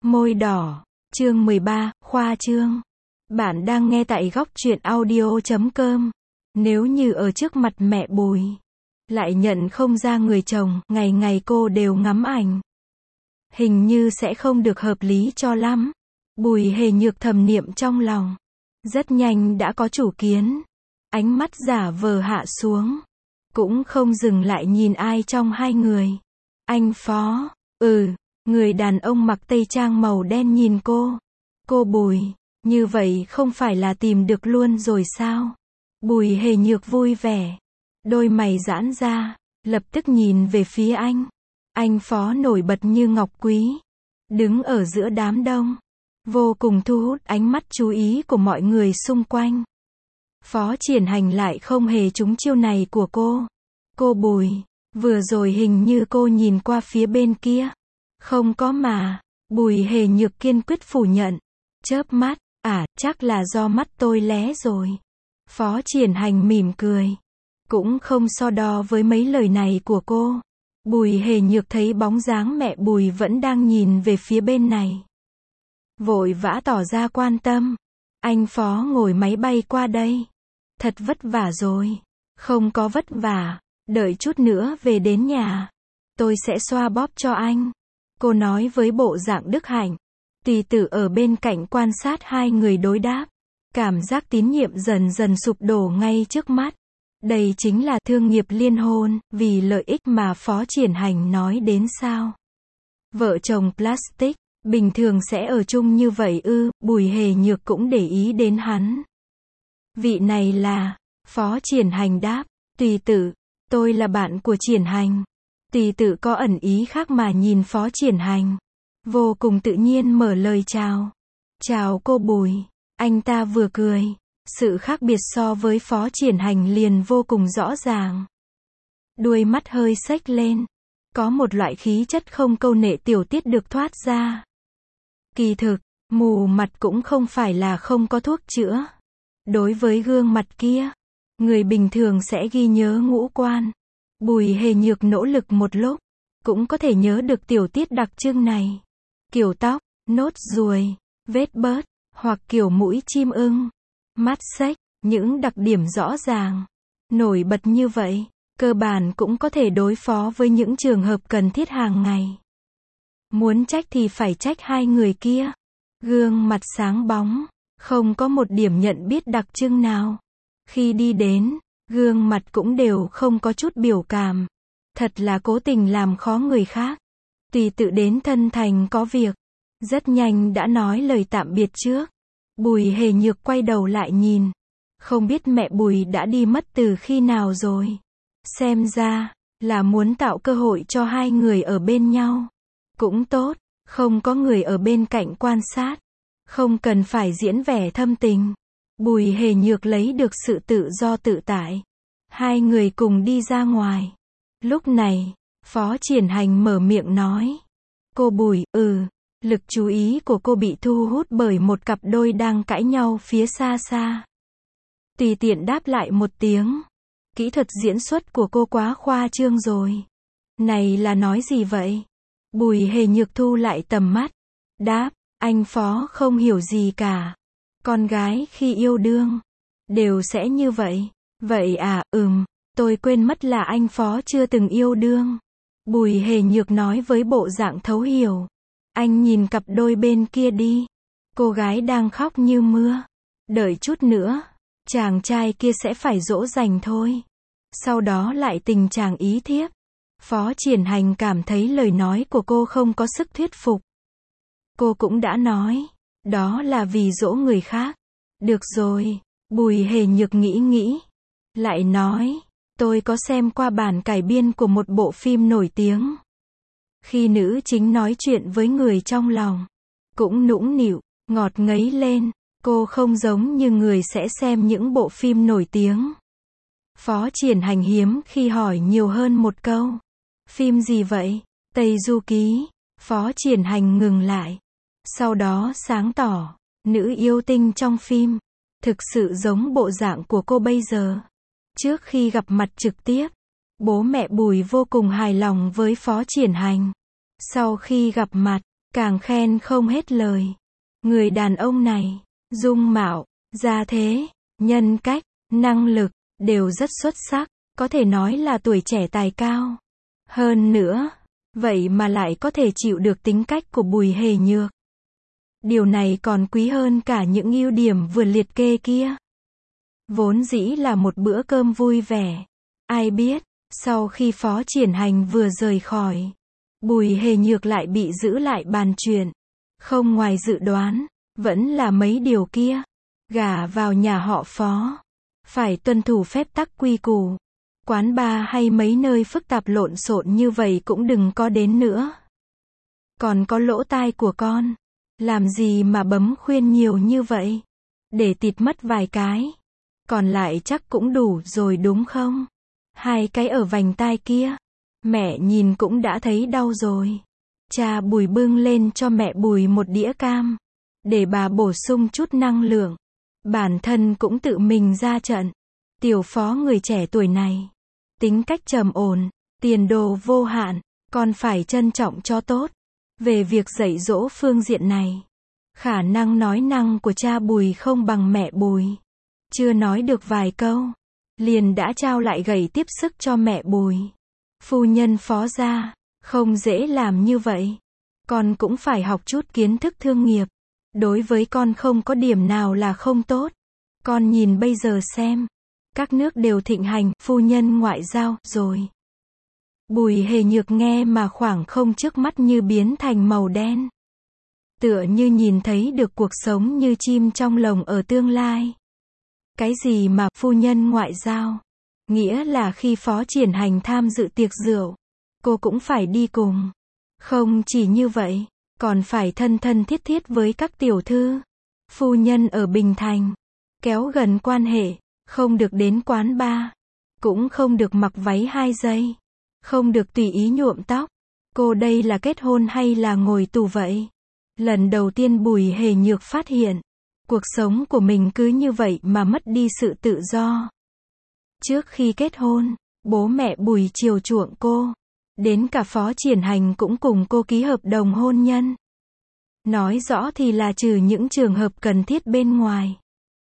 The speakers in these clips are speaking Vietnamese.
Môi đỏ, chương 13, khoa trương. Bạn đang nghe tại góc truyện audio.com. Nếu như ở trước mặt mẹ Bùi, lại nhận không ra người chồng, ngày ngày cô đều ngắm ảnh. Hình như sẽ không được hợp lý cho lắm. Bùi Hề Nhược thầm niệm trong lòng. Rất nhanh đã có chủ kiến. Ánh mắt giả vờ hạ xuống. Cũng không dừng lại nhìn ai trong hai người. Anh Phó, người đàn ông mặc tây trang màu đen nhìn cô. Cô Bùi, như vậy không phải là tìm được luôn rồi sao? Bùi Hề Nhược vui vẻ. Đôi mày giãn ra, lập tức nhìn về phía anh. Anh Phó nổi bật như ngọc quý. Đứng ở giữa đám đông. Vô cùng thu hút ánh mắt chú ý của mọi người xung quanh. Phó Triển Hành lại không hề trúng chiêu này của cô. Cô Bùi, vừa rồi hình như cô nhìn qua phía bên kia. Không có mà. Bùi Hề Nhược kiên quyết phủ nhận. Chớp mắt, chắc là do mắt tôi lé rồi. Phó Triển Hành mỉm cười. Cũng không so đo với mấy lời này của cô. Bùi Hề Nhược thấy bóng dáng mẹ Bùi vẫn đang nhìn về phía bên này. Vội vã tỏ ra quan tâm. Anh Phó ngồi máy bay qua đây. Thật vất vả rồi. Không có vất vả. Đợi chút nữa về đến nhà. Tôi sẽ xoa bóp cho anh. Cô nói với bộ dạng đức hạnh. Tùy Tử ở bên cạnh quan sát hai người đối đáp. Cảm giác tín nhiệm dần dần sụp đổ ngay trước mắt. Đây chính là thương nghiệp liên hôn, vì lợi ích mà Phó Triển Hành nói đến sao? Vợ chồng plastic, bình thường sẽ ở chung như vậy ư? Bùi Hề Nhược cũng để ý đến hắn. Vị này là, Phó Triển Hành đáp, Tùy Tử, tôi là bạn của Triển Hành. Tùy Tử có ẩn ý khác mà nhìn Phó Triển Hành. Vô cùng tự nhiên mở lời chào. Chào cô Bùi. Anh ta vừa cười. Sự khác biệt so với Phó Triển Hành liền vô cùng rõ ràng. Đuôi mắt hơi xếch lên. Có một loại khí chất không câu nệ tiểu tiết được thoát ra. Kỳ thực, mù mặt cũng không phải là không có thuốc chữa. Đối với gương mặt kia, người bình thường sẽ ghi nhớ ngũ quan. Bùi Hề Nhược nỗ lực một lúc, cũng có thể nhớ được tiểu tiết đặc trưng này. Kiểu tóc, nốt ruồi, vết bớt, hoặc kiểu mũi chim ưng, mắt xếch, những đặc điểm rõ ràng, nổi bật như vậy, cơ bản cũng có thể đối phó với những trường hợp cần thiết hàng ngày. Muốn trách thì phải trách hai người kia. Gương mặt sáng bóng, không có một điểm nhận biết đặc trưng nào. Khi đi đến, gương mặt cũng đều không có chút biểu cảm. Thật là cố tình làm khó người khác. Tùy Tự đến thân thành có việc. Rất nhanh đã nói lời tạm biệt trước. Bùi Hề Nhược quay đầu lại nhìn. Không biết mẹ Bùi đã đi mất từ khi nào rồi. Xem ra, là muốn tạo cơ hội cho hai người ở bên nhau. Cũng tốt, không có người ở bên cạnh quan sát. Không cần phải diễn vẻ thâm tình. Bùi Hề Nhược lấy được sự tự do tự tại. Hai người cùng đi ra ngoài. Lúc này, Phó Triển Hành mở miệng nói. Cô Bùi, lực chú ý của cô bị thu hút bởi một cặp đôi đang cãi nhau phía xa xa. Tùy tiện đáp lại một tiếng. Kỹ thuật diễn xuất của cô quá khoa trương rồi. Này là nói gì vậy? Bùi Hề Nhược thu lại tầm mắt. Đáp, anh Phó không hiểu gì cả. Con gái khi yêu đương, đều sẽ như vậy. Vậy à, tôi quên mất là anh Phó chưa từng yêu đương. Bùi Hề Nhược nói với bộ dạng thấu hiểu. Anh nhìn cặp đôi bên kia đi. Cô gái đang khóc như mưa. Đợi chút nữa, chàng trai kia sẽ phải dỗ dành thôi. Sau đó lại tình chàng ý thiếp. Phó Triển Hành cảm thấy lời nói của cô không có sức thuyết phục. Cô cũng đã nói, đó là vì dỗ người khác. Được rồi, Bùi Hề Nhược nghĩ. Lại nói, tôi có xem qua bản cải biên của một bộ phim nổi tiếng. Khi nữ chính nói chuyện với người trong lòng, cũng nũng nịu, ngọt ngấy lên, cô không giống như người sẽ xem những bộ phim nổi tiếng. Phó Triển Hành hiếm khi hỏi nhiều hơn một câu. Phim gì vậy? Tây Du Ký. Phó Triển Hành ngừng lại. Sau đó sáng tỏ, nữ yêu tinh trong phim, thực sự giống bộ dạng của cô bây giờ. Trước khi gặp mặt trực tiếp, bố mẹ Bùi vô cùng hài lòng với Phó Triển Hành. Sau khi gặp mặt, càng khen không hết lời. Người đàn ông này, dung mạo, gia thế, nhân cách, năng lực, đều rất xuất sắc, có thể nói là tuổi trẻ tài cao. Hơn nữa, vậy mà lại có thể chịu được tính cách của Bùi Hề Nhược. Điều này còn quý hơn cả những ưu điểm vừa liệt kê kia. Vốn dĩ là một bữa cơm vui vẻ. Ai biết, sau khi Phó Triển Hành vừa rời khỏi, Bùi Hề Nhược lại bị giữ lại bàn chuyện. Không ngoài dự đoán, vẫn là mấy điều kia. Gả vào nhà họ Phó, phải tuân thủ phép tắc quy củ. Quán bar hay mấy nơi phức tạp lộn xộn như vậy cũng đừng có đến nữa. Còn có lỗ tai của con, làm gì mà bấm khuyên nhiều như vậy? Để tịt mất vài cái. Còn lại chắc cũng đủ rồi đúng không? 2 cái ở vành tai kia, mẹ nhìn cũng đã thấy đau rồi. Cha Bùi bưng lên cho mẹ Bùi một đĩa cam, để bà bổ sung chút năng lượng. Bản thân cũng tự mình ra trận. Tiểu Phó người trẻ tuổi này, tính cách trầm ổn, tiền đồ vô hạn, con phải trân trọng cho tốt. Về việc dạy dỗ phương diện này, khả năng nói năng của cha Bùi không bằng mẹ Bùi. Chưa nói được vài câu, liền đã trao lại gậy tiếp sức cho mẹ Bùi. Phu nhân Phó gia, không dễ làm như vậy. Con cũng phải học chút kiến thức thương nghiệp. Đối với con không có điểm nào là không tốt. Con nhìn bây giờ xem, các nước đều thịnh hành phu nhân ngoại giao rồi. Bùi Hề Nhược nghe mà khoảng không trước mắt như biến thành màu đen. Tựa như nhìn thấy được cuộc sống như chim trong lồng ở tương lai. Cái gì mà phu nhân ngoại giao? Nghĩa là khi Phó Triển Hành tham dự tiệc rượu, cô cũng phải đi cùng. Không chỉ như vậy, còn phải thân thân thiết thiết với các tiểu thư, phu nhân ở Bình Thành. Kéo gần quan hệ, không được đến quán bar, cũng không được mặc váy 2 giây, không được tùy ý nhuộm tóc. Cô đây là kết hôn hay là ngồi tù vậy? Lần đầu tiên Bùi Hề Nhược phát hiện, cuộc sống của mình cứ như vậy mà mất đi sự tự do. Trước khi kết hôn, bố mẹ Bùi chiều chuộng cô. Đến cả Phó Triển Hành cũng cùng cô ký hợp đồng hôn nhân. Nói rõ thì là trừ những trường hợp cần thiết bên ngoài,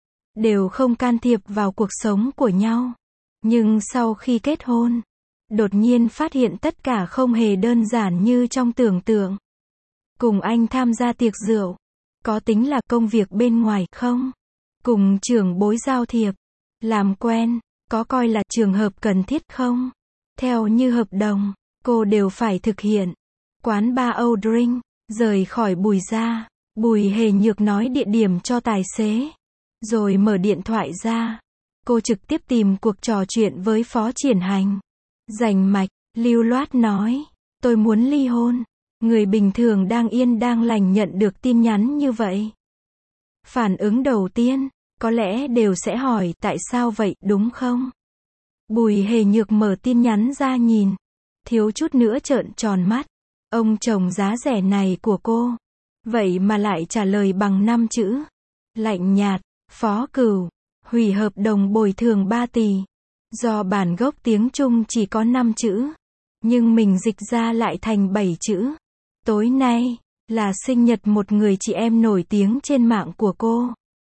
đều không can thiệp vào cuộc sống của nhau. Nhưng sau khi kết hôn, đột nhiên phát hiện tất cả không hề đơn giản như trong tưởng tượng. Cùng anh tham gia tiệc rượu, có tính là công việc bên ngoài không? Cùng trưởng bối giao thiệp, làm quen, có coi là trường hợp cần thiết không? Theo như hợp đồng, cô đều phải thực hiện. Quán bar Âu Drink, rời khỏi Bùi gia, Bùi Hề Nhược nói địa điểm cho tài xế, rồi mở điện thoại ra. Cô trực tiếp tìm cuộc trò chuyện với Phó Triển Hành. Rành mạch, lưu loát nói, tôi muốn ly hôn. Người bình thường đang yên đang lành nhận được tin nhắn như vậy, phản ứng đầu tiên, có lẽ đều sẽ hỏi tại sao vậy, đúng không? Bùi Hề Nhược mở tin nhắn ra nhìn, thiếu chút nữa trợn tròn mắt. Ông chồng giá rẻ này của cô, vậy mà lại trả lời bằng 5 chữ. Lạnh nhạt, Phó Cửu, hủy hợp đồng bồi thường 3 tỷ. Do bản gốc tiếng Trung chỉ có 5 chữ, nhưng mình dịch ra lại thành 7 chữ. Tối nay, là sinh nhật một người chị em nổi tiếng trên mạng của cô.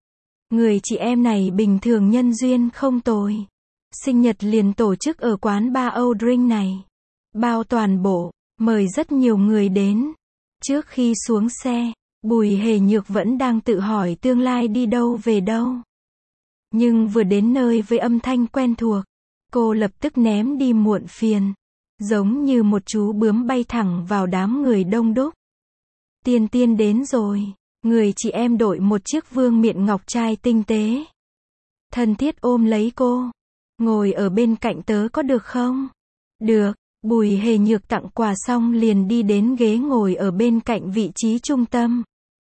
Người chị em này bình thường nhân duyên không tồi. Sinh nhật liền tổ chức ở quán bar Âu Drink này. Bao toàn bộ, mời rất nhiều người đến. Trước khi xuống xe, Bùi Hề Nhược vẫn đang tự hỏi tương lai đi đâu về đâu. Nhưng vừa đến nơi với âm thanh quen thuộc, cô lập tức ném đi muộn phiền. Giống như một chú bướm bay thẳng vào đám người đông đúc. Tiên Tiên đến rồi. Người chị em đội một chiếc vương miện ngọc trai tinh tế, thân thiết ôm lấy cô. Ngồi ở bên cạnh tớ có được không? Được. Bùi Hề Nhược tặng quà xong liền đi đến ghế ngồi ở bên cạnh vị trí trung tâm.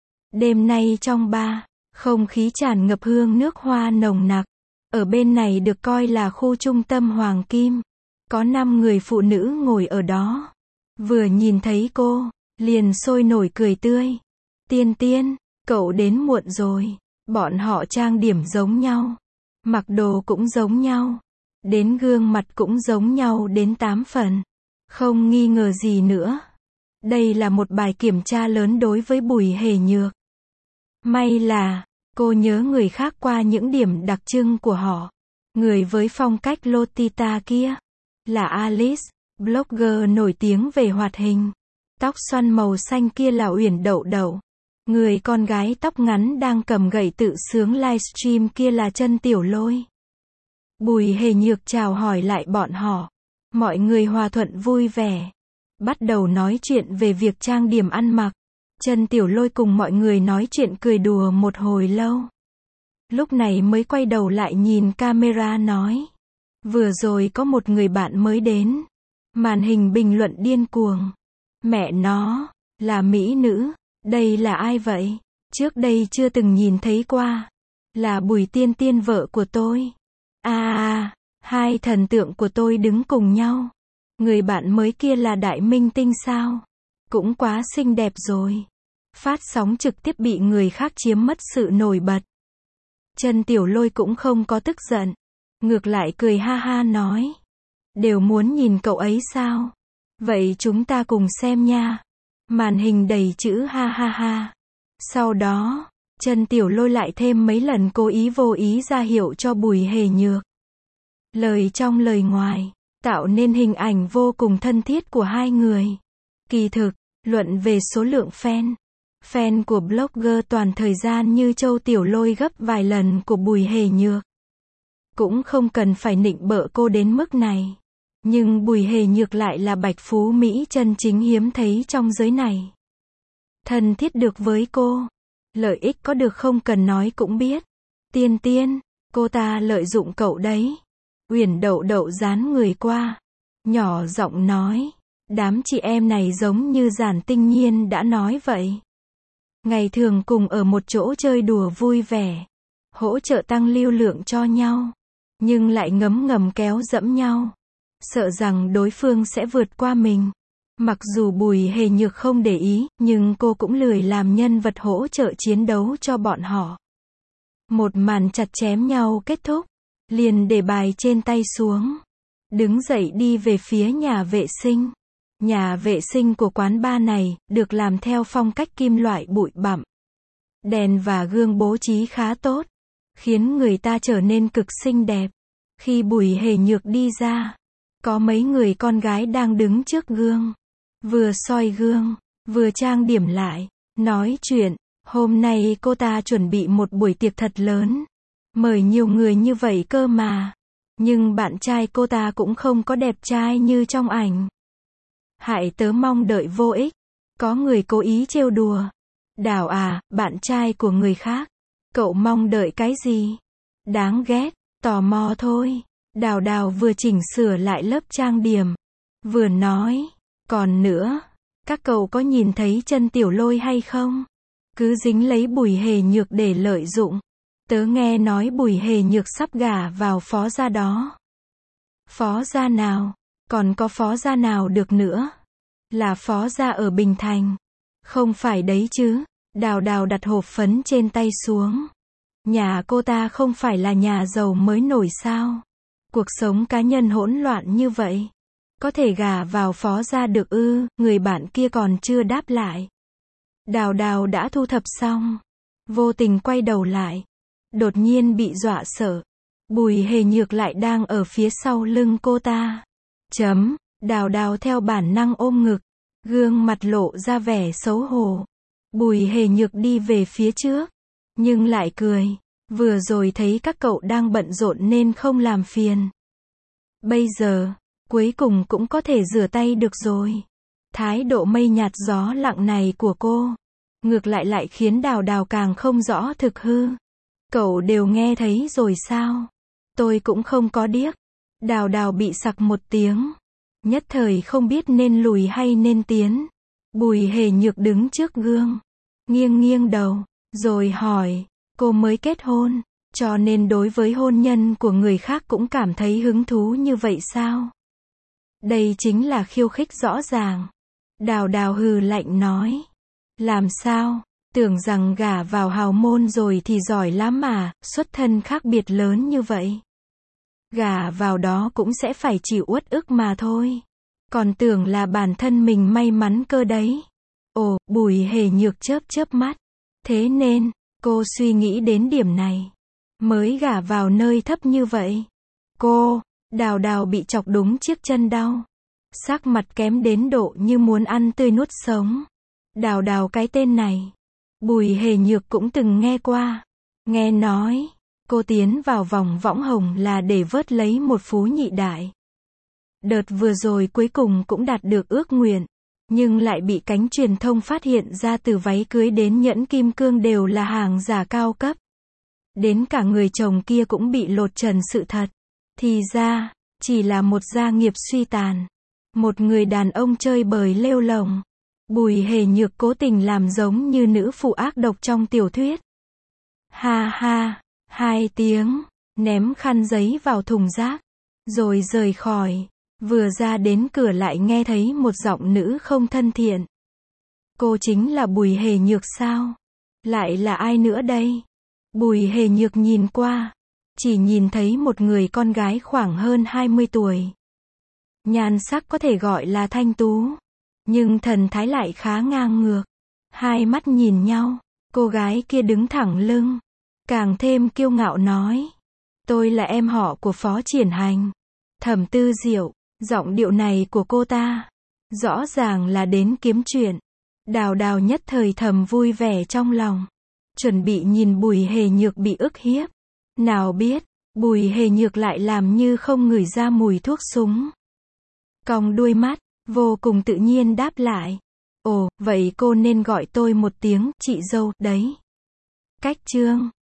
Đêm nay trong bar, không khí tràn ngập hương nước hoa nồng nặc. Ở bên này được coi là khu trung tâm hoàng kim. Có 5 người phụ nữ ngồi ở đó. Vừa nhìn thấy cô, liền sôi nổi cười tươi. Tiên Tiên, cậu đến muộn rồi. Bọn họ trang điểm giống nhau, mặc đồ cũng giống nhau, đến gương mặt cũng giống nhau đến 8 phần. Không nghi ngờ gì nữa. Đây là một bài kiểm tra lớn đối với Bùi Hề Nhược. May là, cô nhớ người khác qua những điểm đặc trưng của họ. Người với phong cách Lolita kia, là Alice, blogger nổi tiếng về hoạt hình. Tóc xoăn màu xanh kia là Uyển Đậu Đậu. Người con gái tóc ngắn đang cầm gậy tự sướng livestream kia là Chân Tiểu Lôi. Bùi Hề Nhược chào hỏi lại bọn họ. Mọi người hòa thuận vui vẻ. Bắt đầu nói chuyện về việc trang điểm ăn mặc. Chân Tiểu Lôi cùng mọi người nói chuyện cười đùa một hồi lâu. Lúc này mới quay đầu lại nhìn camera nói. Vừa rồi có một người bạn mới đến. Màn hình bình luận điên cuồng. Mẹ nó, là mỹ nữ. Đây là ai vậy? Trước đây chưa từng nhìn thấy qua. Là Bùi Tiên Tiên vợ của tôi. Hai thần tượng của tôi đứng cùng nhau. Người bạn mới kia là đại minh tinh sao? Cũng quá xinh đẹp rồi. Phát sóng trực tiếp bị người khác chiếm mất sự nổi bật. Chân Tiểu Lôi cũng không có tức giận. Ngược lại cười ha ha nói. Đều muốn nhìn cậu ấy sao? Vậy chúng ta cùng xem nha. Màn hình đầy chữ ha ha ha. Sau đó, Chân Tiểu Lôi lại thêm mấy lần cố ý vô ý ra hiệu cho Bùi Hề Nhược. Lời trong lời ngoài, tạo nên hình ảnh vô cùng thân thiết của hai người. Kỳ thực, luận về số lượng fan của blogger toàn thời gian như Châu Tiểu Lôi gấp vài lần của Bùi Hề Nhược. Cũng không cần phải nịnh bợ cô đến mức này. Nhưng Bùi Hề Nhược lại là bạch phú Mỹ chân chính hiếm thấy trong giới này. Thân thiết được với cô. Lợi ích có được không cần nói cũng biết. Tiên Tiên, cô ta lợi dụng cậu đấy. Uyển Đậu Đậu dán người qua. Nhỏ giọng nói. Đám chị em này giống như Giản Tinh Nhiên đã nói vậy. Ngày thường cùng ở một chỗ chơi đùa vui vẻ. Hỗ trợ tăng lưu lượng cho nhau. Nhưng lại ngấm ngầm kéo dẫm nhau. Sợ rằng đối phương sẽ vượt qua mình. Mặc dù Bùi Hề Nhược không để ý, nhưng cô cũng lười làm nhân vật hỗ trợ chiến đấu cho bọn họ. Một màn chặt chém nhau kết thúc. Liền để bài trên tay xuống. Đứng dậy đi về phía nhà vệ sinh. Nhà vệ sinh của quán bar này, được làm theo phong cách kim loại bụi bặm. Đèn và gương bố trí khá tốt. Khiến người ta trở nên cực xinh đẹp. Khi Bùi Hề Nhược đi ra, có mấy người con gái đang đứng trước gương. Vừa soi gương, vừa trang điểm lại, nói chuyện. Hôm nay cô ta chuẩn bị một buổi tiệc thật lớn. Mời nhiều người như vậy cơ mà. Nhưng bạn trai cô ta cũng không có đẹp trai như trong ảnh. Hại tớ mong đợi vô ích. Có người cố ý trêu đùa. Đào à, bạn trai của người khác. Cậu mong đợi cái gì? Đáng ghét, tò mò thôi. Đào vừa chỉnh sửa lại lớp trang điểm. Vừa nói. Còn nữa, các cậu có nhìn thấy Chân Tiểu Lôi hay không? Cứ dính lấy Bùi Hề Nhược để lợi dụng. Tớ nghe nói Bùi Hề Nhược sắp gả vào phó gia đó. Phó gia nào? Còn có phó gia nào được nữa? Là phó gia ở Bình Thành. Không phải đấy chứ. Đào đặt hộp phấn trên tay xuống. Nhà cô ta không phải là nhà giàu mới nổi sao? Cuộc sống cá nhân hỗn loạn như vậy. Có thể gả vào phó gia được ư? Người bạn kia còn chưa đáp lại. Đào đã thu thập xong. Vô tình quay đầu lại. Đột nhiên bị dọa sợ. Bùi Hề Nhược lại đang ở phía sau lưng cô ta. Đào theo bản năng ôm ngực. Gương mặt lộ ra vẻ xấu hổ. Bùi Hề Nhược đi về phía trước. Nhưng lại cười. Vừa rồi thấy các cậu đang bận rộn nên không làm phiền. Bây giờ, cuối cùng cũng có thể rửa tay được rồi. Thái độ mây nhạt gió lặng này của cô. Ngược lại khiến Đào càng không rõ thực hư. Cậu đều nghe thấy rồi sao? Tôi cũng không có điếc. Đào bị sặc một tiếng. Nhất thời không biết nên lùi hay nên tiến. Bùi Hề Nhược đứng trước gương. Nghiêng đầu. Rồi hỏi. Cô mới kết hôn. Cho nên đối với hôn nhân của người khác cũng cảm thấy hứng thú như vậy sao? Đây chính là khiêu khích rõ ràng. Đào hừ lạnh nói. Làm sao? Tưởng rằng gả vào hào môn rồi thì giỏi lắm mà, xuất thân khác biệt lớn như vậy. Gả vào đó cũng sẽ phải chịu uất ức mà thôi. Còn tưởng là bản thân mình may mắn cơ đấy. Ồ, Bùi Hề Nhược chớp chớp mắt. Thế nên, cô suy nghĩ đến điểm này. Mới gả vào nơi thấp như vậy. Cô, Đào Đào bị chọc đúng chiếc chân đau. Sắc mặt kém đến độ như muốn ăn tươi nuốt sống. Đào Đào cái tên này. Bùi Hề Nhược cũng từng nghe qua. Nghe nói, cô tiến vào vòng võng hồng là để vớt lấy một phú nhị đại. Đợt vừa rồi cuối cùng cũng đạt được ước nguyện. Nhưng lại bị cánh truyền thông phát hiện ra từ váy cưới đến nhẫn kim cương đều là hàng giả cao cấp. Đến cả người chồng kia cũng bị lột trần sự thật. Thì ra, chỉ là một gia nghiệp suy tàn. Một người đàn ông chơi bời lêu lồng. Bùi Hề Nhược cố tình làm giống như nữ phụ ác độc trong tiểu thuyết. Ha ha, 2 tiếng, ném khăn giấy vào thùng rác, rồi rời khỏi. Vừa ra đến cửa lại nghe thấy một giọng nữ không thân thiện. Cô chính là Bùi Hề Nhược sao? Lại là ai nữa đây? Bùi Hề Nhược nhìn qua, chỉ nhìn thấy một người con gái khoảng hơn 20 tuổi. Nhan sắc có thể gọi là thanh tú, nhưng thần thái lại khá ngang ngược. Hai mắt nhìn nhau, cô gái kia đứng thẳng lưng, càng thêm kiêu ngạo nói. Tôi là em họ của Phó Triển Hành. Thẩm Tư Diệu, giọng điệu này của cô ta, rõ ràng là đến kiếm chuyện. Đào Đào nhất thời thầm vui vẻ trong lòng. Chuẩn bị nhìn Bùi Hề Nhược bị ức hiếp. Nào biết, Bùi Hề Nhược lại làm như không ngửi ra mùi thuốc súng. Cong đuôi mắt, vô cùng tự nhiên đáp lại. Ồ, vậy cô nên gọi tôi một tiếng chị dâu đấy. Cách chương